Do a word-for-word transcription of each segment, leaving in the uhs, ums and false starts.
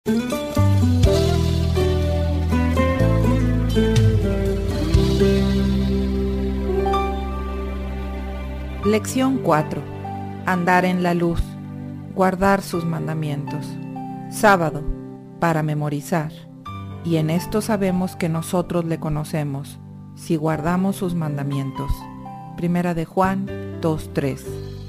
Lección cuatro. Andar en la luz. Guardar sus mandamientos. Sábado, para memorizar. Y en esto sabemos que nosotros le conocemos, si guardamos sus mandamientos. Primera de Juan dos tres.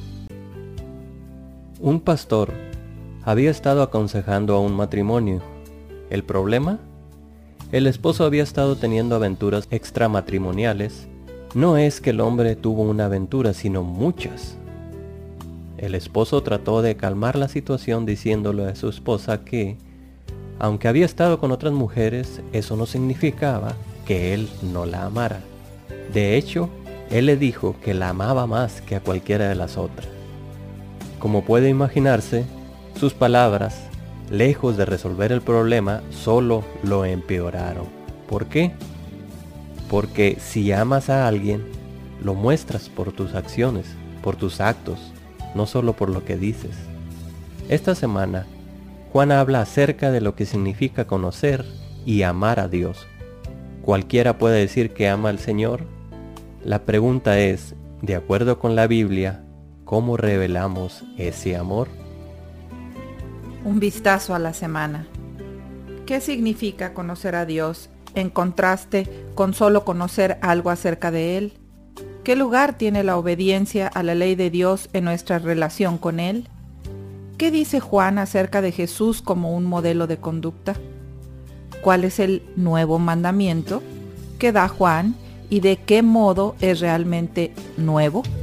Un pastor había estado aconsejando a un matrimonio. ¿El problema? El esposo había estado teniendo aventuras extramatrimoniales. No es que el hombre tuvo una aventura, sino muchas. El esposo trató de calmar la situación diciéndole a su esposa que, aunque había estado con otras mujeres, eso no significaba que él no la amara. De hecho, él le dijo que la amaba más que a cualquiera de las otras. Como puede imaginarse, sus palabras, lejos de resolver el problema, solo lo empeoraron. ¿Por qué? Porque si amas a alguien, lo muestras por tus acciones, por tus actos, no solo por lo que dices. Esta semana, Juan habla acerca de lo que significa conocer y amar a Dios. ¿Cualquiera puede decir que ama al Señor? La pregunta es, de acuerdo con la Biblia, ¿cómo revelamos ese amor? Un vistazo a la semana. ¿Qué significa conocer a Dios en contraste con solo conocer algo acerca de Él? ¿Qué lugar tiene la obediencia a la ley de Dios en nuestra relación con Él? ¿Qué dice Juan acerca de Jesús como un modelo de conducta? ¿Cuál es el nuevo mandamiento que da Juan y de qué modo es realmente nuevo?